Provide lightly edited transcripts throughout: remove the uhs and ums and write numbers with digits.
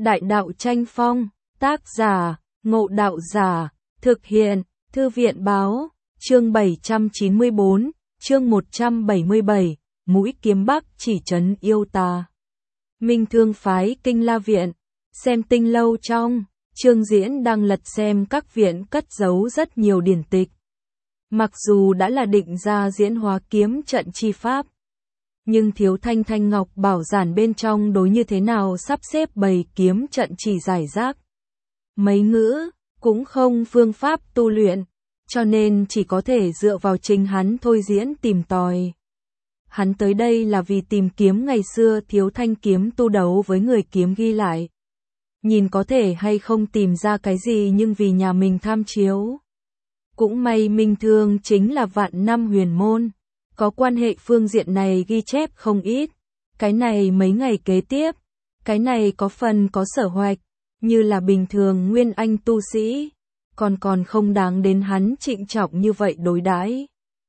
Đại đạo tranh phong, tác giả, Ngộ Đạo Giả, thực hiện, Thư viện báo, chương 794, chương 177, mũi kiếm bắc chỉ trấn yêu tà. Minh Thương phái Kinh La Viện, xem tinh lâu trong, Trương Diễn đang lật xem các viện cất giấu rất nhiều điển tịch. Mặc dù đã là định ra diễn hóa kiếm trận chi pháp, nhưng thiếu thanh thanh ngọc bảo giản bên trong đối như thế nào sắp xếp bày kiếm trận chỉ giải rác. Mấy ngữ, cũng không phương pháp tu luyện, cho nên chỉ có thể dựa vào chính hắn thôi diễn tìm tòi. Hắn tới đây là vì tìm kiếm ngày xưa thiếu thanh kiếm tu đấu với người kiếm ghi lại. Nhìn có thể hay không tìm ra cái gì nhưng vì nhà mình tham chiếu. Cũng may Minh Thương chính là vạn năm huyền môn, có quan hệ phương diện này ghi chép không ít. Cái này mấy ngày kế tiếp, cái này có phần có sở hoạch, như là bình thường nguyên anh tu sĩ, còn không đáng đến hắn trịnh trọng như vậy đối đãi.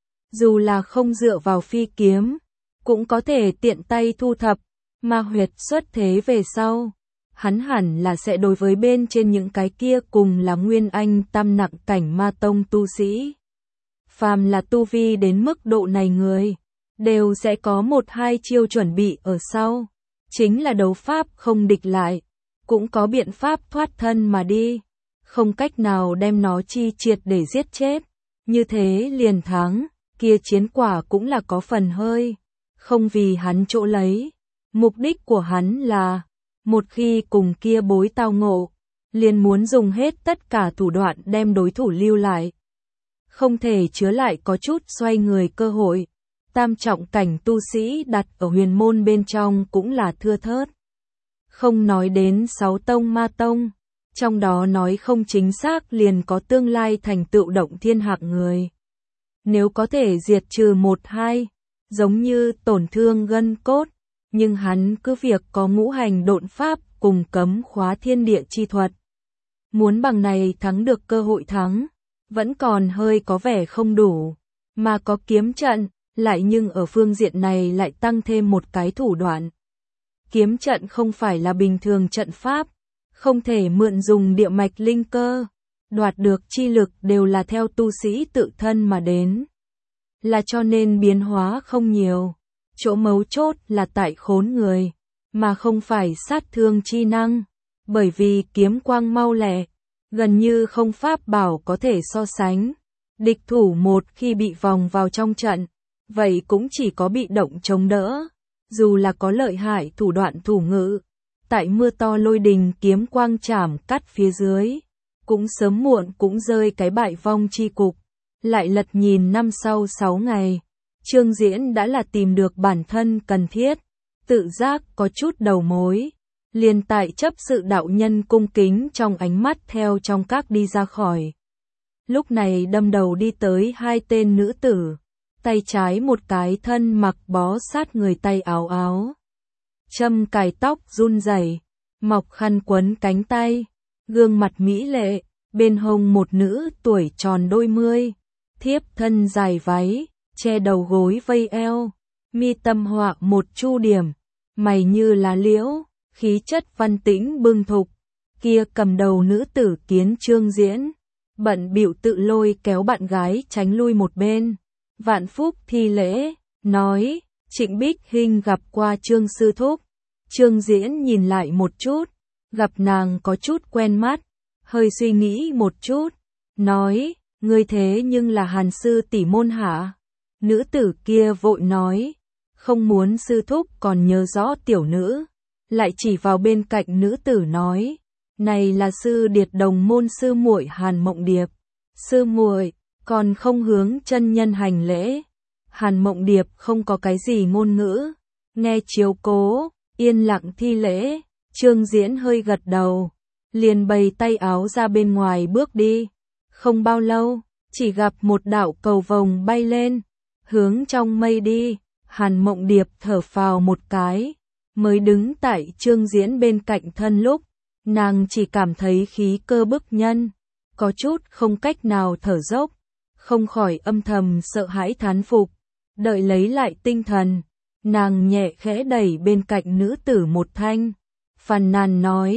Dù là không dựa vào phi kiếm, cũng có thể tiện tay thu thập, mà huyệt xuất thế về sau. Hắn hẳn là sẽ đối với bên trên những cái kia cùng là nguyên anh tam nặng cảnh ma tông tu sĩ. Phàm là tu vi đến mức độ này người, đều sẽ có một hai chiêu chuẩn bị ở sau. Chính là đấu pháp không địch lại, cũng có biện pháp thoát thân mà đi. Không cách nào đem nó chi triệt để giết chết. Như thế liền thắng, kia chiến quả cũng là có phần hơi. Không vì hắn chỗ lấy. Mục đích của hắn là, một khi cùng kia bối tao ngộ, liền muốn dùng hết tất cả thủ đoạn đem đối thủ lưu lại. Không thể chứa lại có chút xoay người cơ hội. Tam trọng cảnh tu sĩ đặt ở huyền môn bên trong cũng là thưa thớt. Không nói đến 6 tông ma tông, trong đó nói không chính xác liền có tương lai thành tựu động thiên hạng người. Nếu có thể diệt trừ 1-2, giống như tổn thương gân cốt, nhưng hắn cứ việc có ngũ hành độn pháp cùng cấm khóa thiên địa chi thuật. Muốn bằng này thắng được cơ hội thắng, vẫn còn hơi có vẻ không đủ, mà có kiếm trận, lại nhưng ở phương diện này lại tăng thêm một cái thủ đoạn. Kiếm trận không phải là bình thường trận pháp, không thể mượn dùng địa mạch linh cơ, đoạt được chi lực đều là theo tu sĩ tự thân mà đến. Là cho nên biến hóa không nhiều, chỗ mấu chốt là tại khốn người, mà không phải sát thương chi năng, bởi vì kiếm quang mau lẹ, gần như không pháp bảo có thể so sánh. Địch thủ một khi bị vòng vào trong trận, vậy cũng chỉ có bị động chống đỡ, dù là có lợi hại thủ đoạn thủ ngữ. Tại mưa to lôi đình kiếm quang chảm cắt phía dưới, cũng sớm muộn cũng rơi cái bại vong chi cục. Lại lật nhìn năm sau 6 ngày, Trương Diễn đã là tìm được bản thân cần thiết, tự giác có chút đầu mối. Liền tại chấp sự đạo nhân cung kính trong ánh mắt theo trong các đi ra khỏi. Lúc này đâm đầu đi tới hai tên nữ tử, tay trái một cái thân mặc bó sát người tay áo áo. Châm cài tóc run rẩy, mọc khăn quấn cánh tay, gương mặt mỹ lệ, bên hông một nữ tuổi tròn đôi mươi, thiếp thân dài váy, che đầu gối vây eo, mi tâm họa một chu điểm, mày như lá liễu, khí chất văn tĩnh bưng thục. Kia cầm đầu nữ tử kiến Trương Diễn, bận bịu tự lôi kéo bạn gái tránh lui một bên. Vạn phúc thi lễ, nói, Trịnh Bích Hinh gặp qua Trương sư thúc. Trương Diễn nhìn lại một chút, gặp nàng có chút quen mắt, hơi suy nghĩ một chút, nói, ngươi thế nhưng là Hàn sư tỷ môn hả? Nữ tử kia vội nói, không muốn sư thúc còn nhớ rõ tiểu nữ, lại chỉ vào bên cạnh nữ tử nói, này là sư điệt đồng môn sư muội Hàn Mộng Điệp. Sư muội, còn không hướng chân nhân hành lễ. Hàn Mộng Điệp không có cái gì ngôn ngữ, nghe chiếu cố, yên lặng thi lễ. Trương Diễn hơi gật đầu, liền bày tay áo ra bên ngoài bước đi. Không bao lâu, chỉ gặp một đạo cầu vồng bay lên, hướng trong mây đi. Hàn Mộng Điệp thở phào một cái, mới đứng tại Trương Diễn bên cạnh thân lúc, nàng chỉ cảm thấy khí cơ bức nhân, có chút không cách nào thở dốc, không khỏi âm thầm sợ hãi thán phục. Đợi lấy lại tinh thần, nàng nhẹ khẽ đẩy bên cạnh nữ tử một thanh, phàn nàn nói,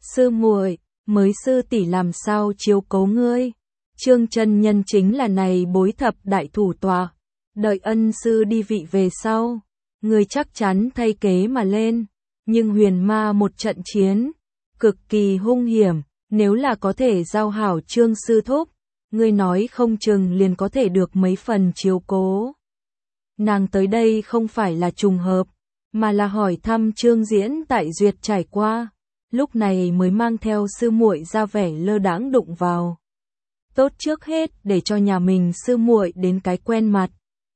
Sư muội, mới sư tỷ làm sao chiếu cố ngươi? Trương chân nhân chính là này bối thập đại thủ tọa, đợi ân sư đi vị về sau, ngươi chắc chắn thay kế mà lên, nhưng huyền ma một trận chiến, cực kỳ hung hiểm, nếu là có thể giao hảo Trương sư thúc, ngươi nói không chừng liền có thể được mấy phần chiếu cố. Nàng tới đây không phải là trùng hợp, mà là hỏi thăm Trương Diễn tại duyệt trải qua, lúc này mới mang theo sư muội ra vẻ lơ đãng đụng vào. Tốt trước hết để cho nhà mình sư muội đến cái quen mặt.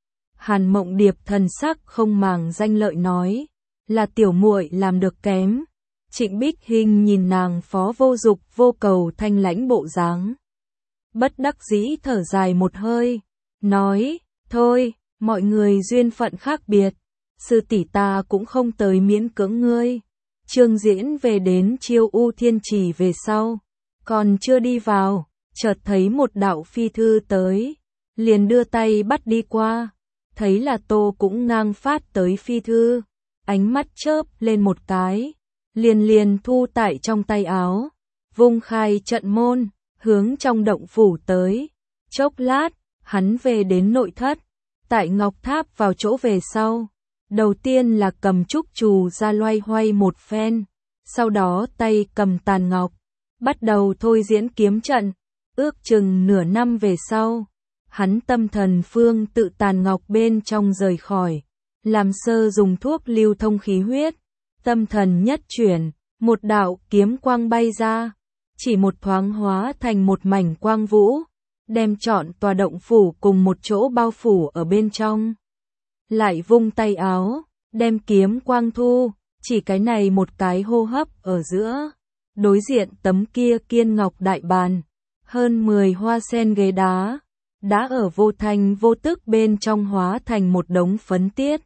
Hàn Mộng Điệp thần sắc không màng danh lợi nói, là tiểu muội làm được kém. Trịnh Bích Hinh nhìn nàng phó vô dục vô cầu thanh lãnh bộ dáng, bất đắc dĩ thở dài một hơi, nói, thôi, mọi người duyên phận khác biệt, sư tỷ ta cũng không tới miễn cưỡng ngươi. Trương Diễn về đến Chiêu U Thiên Trì về sau, còn chưa đi vào, chợt thấy một đạo phi thư tới, liền đưa tay bắt đi qua, thấy là Tô cũng ngang phát tới phi thư, ánh mắt chớp lên một cái, liền thu tại trong tay áo, vung khai trận môn, hướng trong động phủ tới. Chốc lát, hắn về đến nội thất, tại ngọc tháp vào chỗ về sau, đầu tiên là cầm trúc trù ra loay hoay một phen, sau đó tay cầm tàn ngọc, bắt đầu thôi diễn kiếm trận, ước chừng nửa năm về sau, hắn tâm thần phương tự tàn ngọc bên trong rời khỏi, làm sơ dùng thuốc lưu thông khí huyết, tâm thần nhất chuyển, một đạo kiếm quang bay ra, chỉ một thoáng hóa thành một mảnh quang vũ, đem trọn tòa động phủ cùng một chỗ bao phủ ở bên trong. Lại vung tay áo, đem kiếm quang thu, chỉ cái này một cái hô hấp ở giữa, đối diện tấm kia kiên ngọc đại bàn, hơn 10 hoa sen ghế đá, đã ở vô thanh vô tức bên trong hóa thành một đống phấn tiết.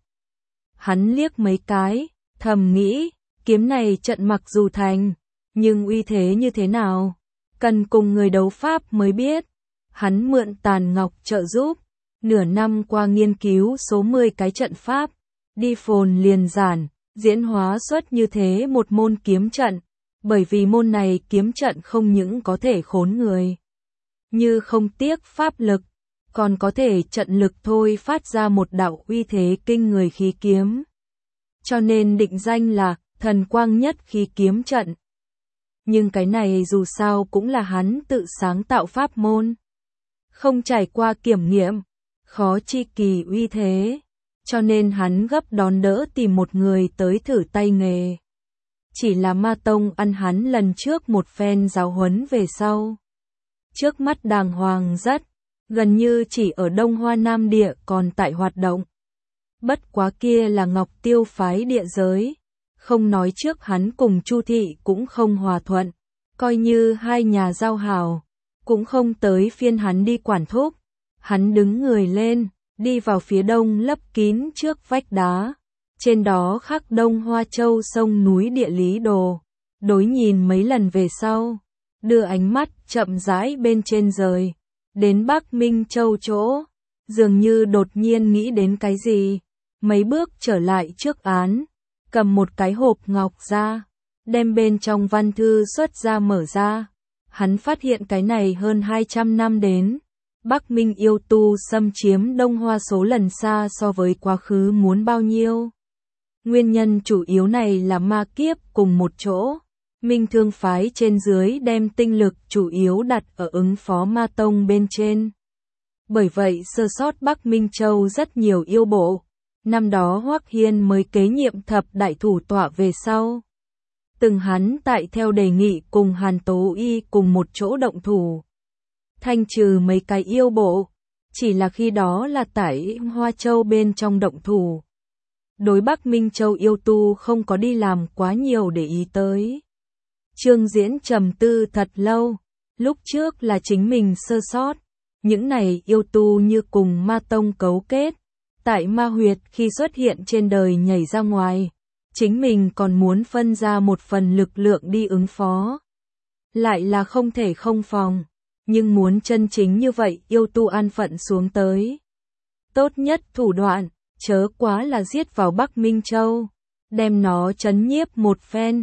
Hắn liếc mấy cái, thầm nghĩ, kiếm này trận mặc dù thành, nhưng uy thế như thế nào, cần cùng người đấu pháp mới biết. Hắn mượn tàn ngọc trợ giúp, nửa năm qua nghiên cứu số 10 cái trận pháp, đi phồn liền giản, diễn hóa xuất như thế một môn kiếm trận, bởi vì môn này kiếm trận không những có thể khốn người, như không tiếc pháp lực, còn có thể trận lực thôi phát ra một đạo uy thế kinh người khí kiếm. Cho nên định danh là thần quang nhất khí kiếm trận. Nhưng cái này dù sao cũng là hắn tự sáng tạo pháp môn, không trải qua kiểm nghiệm, khó chi kỳ uy thế, cho nên hắn gấp đón đỡ tìm một người tới thử tay nghề. Chỉ là Ma Tông ăn hắn lần trước một phen giáo huấn về sau. Trước mắt đàng hoàng rất, gần như chỉ ở Đông Hoa Nam Địa còn tại hoạt động. Bất quá kia là Ngọc Tiêu phái địa giới, không nói trước hắn cùng Chu Thị cũng không hòa thuận, coi như hai nhà giao hảo, cũng không tới phiên hắn đi quản thúc. Hắn đứng người lên, đi vào phía đông lấp kín trước vách đá, trên đó khắc Đông Hoa Châu sông núi địa lý đồ, đối nhìn mấy lần về sau, đưa ánh mắt chậm rãi bên trên rời, đến Bắc Minh Châu chỗ, dường như đột nhiên nghĩ đến cái gì, mấy bước trở lại trước án, cầm một cái hộp ngọc ra, đem bên trong văn thư xuất ra mở ra. Hắn phát hiện cái này hơn 200 năm đến, Bắc Minh yêu tu xâm chiếm Đông Hoa số lần xa so với quá khứ muốn bao nhiêu. Nguyên nhân chủ yếu này là ma kiếp cùng một chỗ, Minh Thương phái trên dưới đem tinh lực chủ yếu đặt ở ứng phó Ma Tông bên trên. Bởi vậy sơ sót Bắc Minh Châu rất nhiều yêu bộ, năm đó Hoắc Hiên mới kế nhiệm thập đại thủ tọa về sau. Từng hắn tại theo đề nghị cùng Hàn Tố Y cùng một chỗ động thủ, thanh trừ mấy cái yêu bộ, chỉ là khi đó là tại Hoa Châu bên trong động thủ. Đối Bắc Minh Châu yêu tu không có đi làm quá nhiều để ý tới. Trương Diễn trầm tư thật lâu, lúc trước là chính mình sơ sót, những này yêu tu như cùng Ma Tông cấu kết, tại ma huyệt khi xuất hiện trên đời nhảy ra ngoài. Chính mình còn muốn phân ra một phần lực lượng đi ứng phó. Lại là không thể không phòng, nhưng muốn chân chính như vậy yêu tu an phận xuống tới. Tốt nhất thủ đoạn, chớ quá là giết vào Bắc Minh Châu, đem nó trấn nhiếp một phen.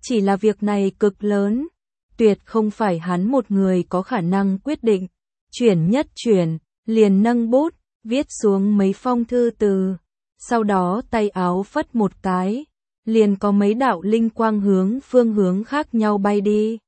Chỉ là việc này cực lớn, tuyệt không phải hắn một người có khả năng quyết định. Chuyển nhất chuyển, liền nâng bút, viết xuống mấy phong thư từ. Sau đó tay áo phất một cái, liền có mấy đạo linh quang phương hướng khác nhau bay đi.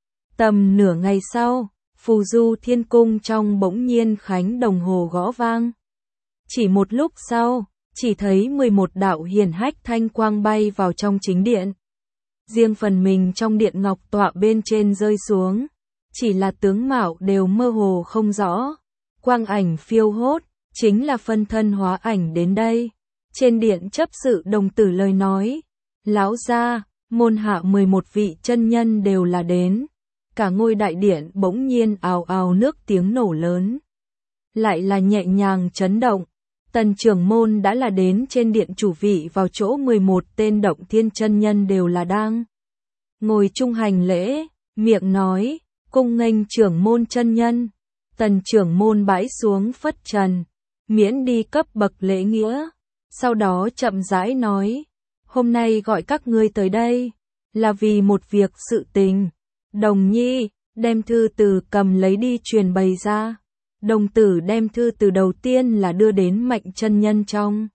Tầm nửa ngày sau, phù du thiên cung trong bỗng nhiên khánh đồng hồ gõ vang. Chỉ một lúc sau, chỉ thấy 11 đạo hiển hách thanh quang bay vào trong chính điện. Riêng phần mình trong điện ngọc tọa bên trên rơi xuống, chỉ là tướng mạo đều mơ hồ không rõ. Quang ảnh phiêu hốt, chính là phân thân hóa ảnh đến đây. Trên điện chấp sự đồng tử lời nói, lão gia, môn hạ 11 vị chân nhân đều là đến. Cả ngôi đại điện bỗng nhiên ào ào nước tiếng nổ lớn. Lại là nhẹ nhàng chấn động. Tần trưởng môn đã là đến trên điện chủ vị vào chỗ 11 tên động thiên chân nhân đều là đang ngồi chung hành lễ, miệng nói, cung nghênh trưởng môn chân nhân. Tần trưởng môn bãi xuống phất trần, miễn đi cấp bậc lễ nghĩa. Sau đó chậm rãi nói, hôm nay gọi các ngươi tới đây, là vì một việc sự tình. Đồng nhi, đem thư từ cầm lấy đi truyền bày ra. Đồng tử đem thư từ đầu tiên là đưa đến Mạnh chân nhân trong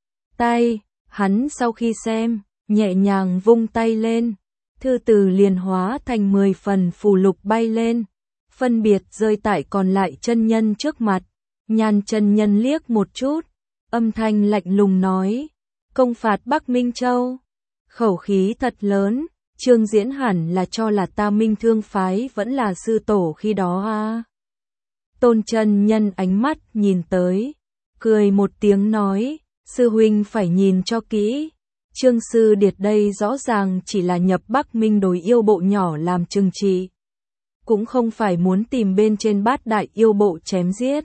tay. Hắn sau khi xem, nhẹ nhàng vung tay lên. Thư từ liền hóa thành 10 phần phù lục bay lên. Phân biệt rơi tại còn lại chân nhân trước mặt. Nhan chân nhân liếc một chút. Âm thanh lạnh lùng nói. Công phạt Bắc Minh Châu. Khẩu khí thật lớn. Trương Diễn hẳn là cho là ta Minh Thương phái vẫn là sư tổ khi đó à. Tôn chân nhân ánh mắt nhìn tới, cười một tiếng nói, sư huynh phải nhìn cho kỹ. Trương sư điệt đây rõ ràng chỉ là nhập Bắc Minh đối yêu bộ nhỏ làm trừng trị. Cũng không phải muốn tìm bên trên bát đại yêu bộ chém giết.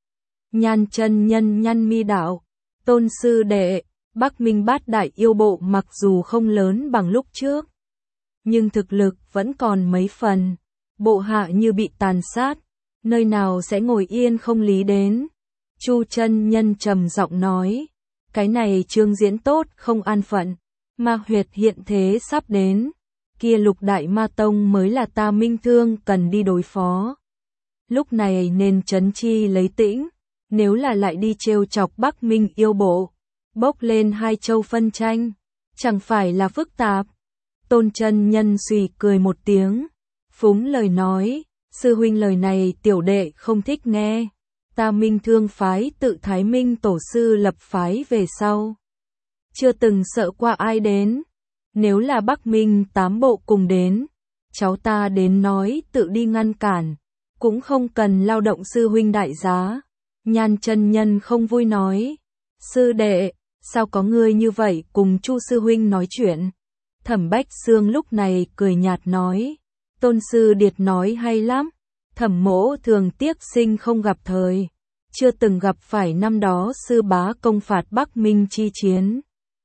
Nhan chân nhân nhăn mi đạo, tôn sư đệ, Bắc Minh bát đại yêu bộ mặc dù không lớn bằng lúc trước. Nhưng thực lực vẫn còn mấy phần, bộ hạ như bị tàn sát. Nơi nào sẽ ngồi yên không lý đến. Chu chân nhân trầm giọng nói, cái này Trương Diễn tốt không an phận, ma huyệt hiện thế sắp đến, kia Lục Đại Ma Tông mới là ta Minh Thương cần đi đối phó. Lúc này nên trấn chi lấy tĩnh, nếu là lại đi trêu chọc Bắc Minh yêu bộ, bốc lên hai châu phân tranh, chẳng phải là phức tạp. Tôn chân nhân suy cười một tiếng, phúng lời nói, sư huynh lời này tiểu đệ không thích nghe. Ta Minh Thương phái tự Thái Minh tổ sư lập phái về sau, chưa từng sợ qua ai đến. Nếu là Bắc Minh 8 bộ cùng đến, cháu ta đến nói tự đi ngăn cản, cũng không cần lao động sư huynh đại giá. Nhan chân nhân không vui nói, sư đệ, sao có người như vậy cùng Chu sư huynh nói chuyện. Thẩm Bách Xương lúc này cười nhạt nói, tôn sư điệt nói hay lắm, Thẩm mỗ thường tiếc sinh không gặp thời, chưa từng gặp phải năm đó sư bá công phạt Bắc Minh chi chiến.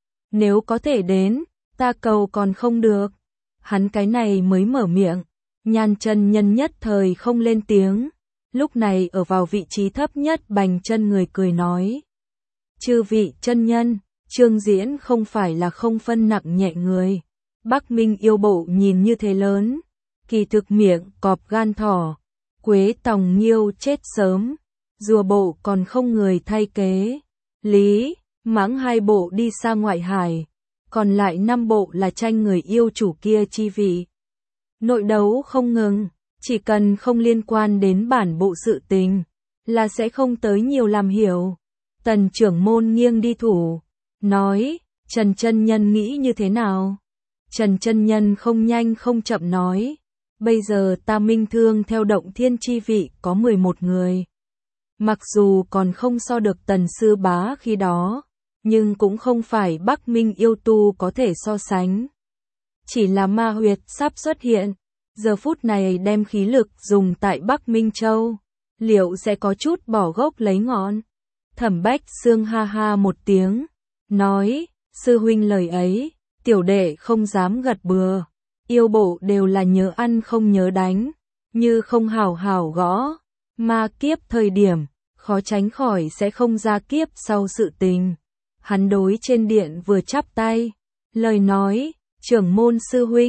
Nếu có thể đến, ta cầu còn không được. Hắn cái này mới mở miệng, Nhan chân nhân nhất thời không lên tiếng. Lúc này ở vào vị trí thấp nhất Bành Chân người cười nói, chư vị chân nhân, Trương Diễn không phải là không phân nặng nhẹ người. Bắc Minh yêu bộ nhìn như thế lớn, kỳ thực miệng cọp gan thỏ, Quế Tòng Nghiêu chết sớm, rùa bộ còn không người thay kế. Lý, Mãng hai bộ đi xa ngoại hải, còn lại 5 bộ là tranh người yêu chủ kia chi vị. Nội đấu không ngừng, chỉ cần không liên quan đến bản bộ sự tình, là sẽ không tới nhiều làm hiểu. Tần trưởng môn nghiêng đi thủ, nói, Trần chân nhân nghĩ như thế nào? Trần chân nhân không nhanh không chậm nói, bây giờ ta Minh Thương theo động thiên chi vị có 11 người. Mặc dù còn không so được Tần sư bá khi đó, nhưng cũng không phải Bắc Minh yêu tu có thể so sánh. Chỉ là ma huyệt sắp xuất hiện, giờ phút này đem khí lực dùng tại Bắc Minh Châu, liệu sẽ có chút bỏ gốc lấy ngọn. Thẩm Bách Xương ha ha một tiếng, nói, sư huynh lời ấy, tiểu đệ không dám gật bừa. Yêu bộ đều là nhớ ăn không nhớ đánh, như không hào hào gõ, ma kiếp thời điểm, khó tránh khỏi sẽ không ra kiếp sau sự tình. Hắn đối trên điện vừa chắp tay, lời nói, trưởng môn sư huynh,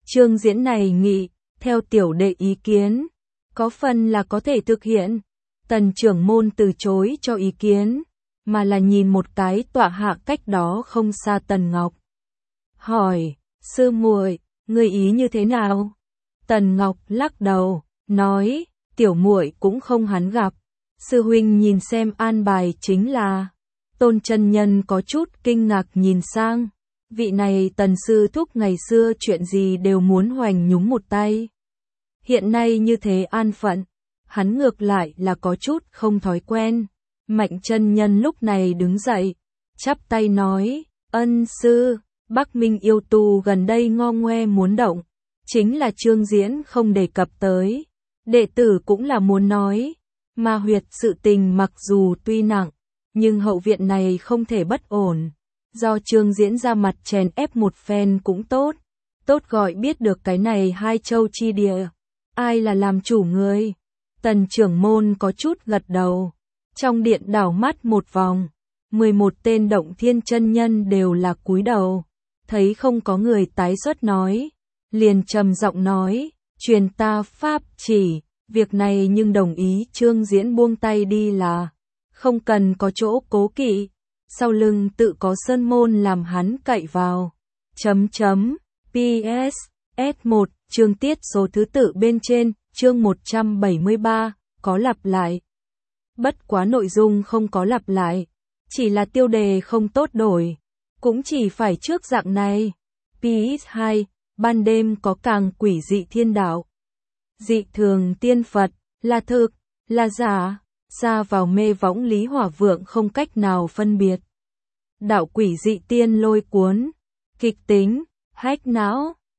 Trương Diễn này nghị, theo tiểu đệ ý kiến, có phần là có thể thực hiện. Tần trưởng môn từ chối cho ý kiến, mà là nhìn một cái tọa hạ cách đó không xa Tần Ngọc. Hỏi, sư muội, ngươi ý như thế nào? Tần Ngọc lắc đầu, nói, tiểu muội cũng không hắn gặp. Sư huynh nhìn xem an bài chính là. Tôn chân nhân có chút kinh ngạc nhìn sang. Vị này Tần sư thúc ngày xưa chuyện gì đều muốn hoành nhúng một tay. Hiện nay như thế an phận, hắn ngược lại là có chút không thói quen. Mạnh chân nhân lúc này đứng dậy, chắp tay nói, ân sư, Bắc Minh yêu tu gần đây ngo ngoe muốn động, chính là Trương Diễn không đề cập tới. Đệ tử cũng là muốn nói, mà huyệt sự tình mặc dù tuy nặng, nhưng hậu viện này không thể bất ổn. Do Trương Diễn ra mặt chèn ép một phen cũng tốt. Tốt gọi biết được cái này hai châu chi địa. Ai là làm chủ người? Tần trưởng môn có chút gật đầu. Trong điện đảo mắt một vòng. 11 tên động thiên chân nhân đều là cúi đầu. Thấy không có người tái xuất nói. Liền trầm giọng nói. Truyền ta pháp chỉ. Việc này nhưng đồng ý Trương Diễn buông tay đi là. Không cần có chỗ cố kỵ. Sau lưng tự có sơn môn làm hắn cậy vào. PS, S1, chương tiết số thứ tự bên trên, chương 173, có lặp lại. Bất quá nội dung không có lặp lại, chỉ là tiêu đề không tốt đổi, cũng chỉ phải trước dạng này. PS2, ban đêm có càng quỷ dị thiên đạo. Dị thường tiên Phật, là thực, là giả, ra vào mê võng Lý Hỏa Vượng không cách nào phân biệt. Đạo quỷ dị tiên lôi cuốn, kịch tính, hách não,